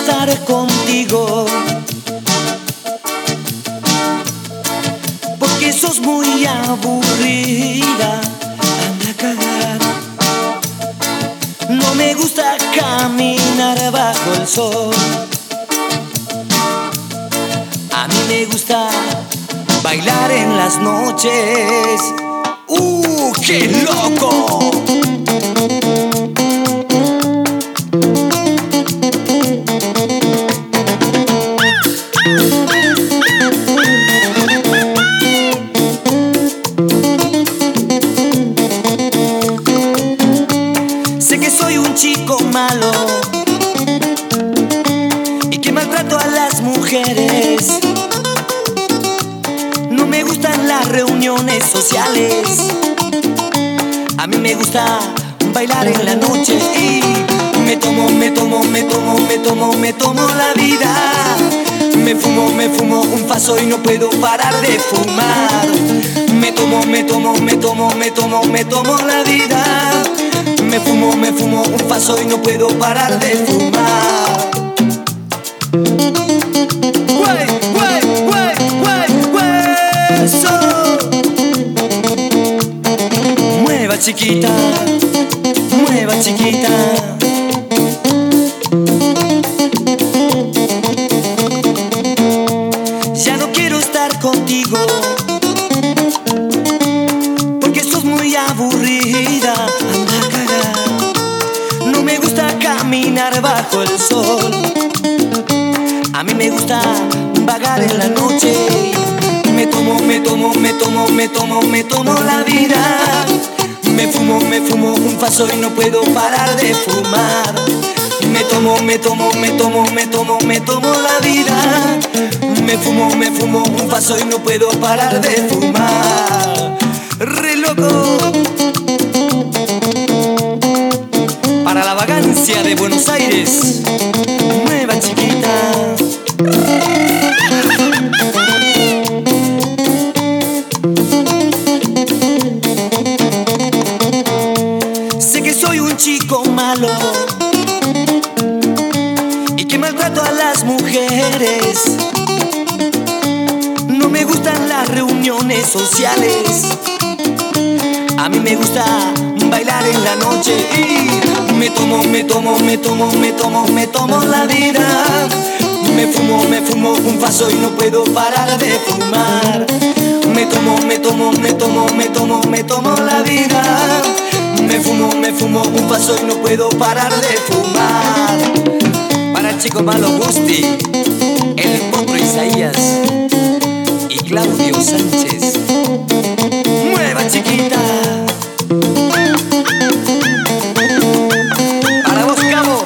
estar contigo, porque sos muy aburrida. Anda a cagar. No me gusta caminar bajo el sol. A mí me gusta bailar en las noches. ¡Qué loco! Sé que soy un chico malo y que maltrato a las mujeres. No me gustan las reuniones sociales. A mí me gusta bailar en la noche y me tomo la vida. Me fumo un faso y no puedo parar de fumar. Me tomo la vida. Me fumo un faso y no puedo parar de fumar. Eso. Mueva chiquita, mueva chiquita. Ya no quiero estar contigo, porque sos muy aburrida. Anda a cagar. No me gusta caminar bajo el sol. A mí me gusta vagar en la noche. Me tomo la vida. Me fumo un faso y no puedo parar de fumar. Me tomo la vida. Me fumo un faso y no puedo parar de fumar. Re loco. Para la vagancia de Buenos Aires, mueva chiquita. Sé que soy un chico malo y que maltrato a las mujeres. No me gustan las reuniones sociales. A mí me gusta bailar en la noche y me tomo la vida. Me fumo un faso y no puedo parar de fumar. Me tomo la vida. Me fumo un faso y no puedo parar de fumar. Para el chico malo Gusti, el potro Isaías y Claudio Sánchez. Mueva chiquita. Para vos, Cabo.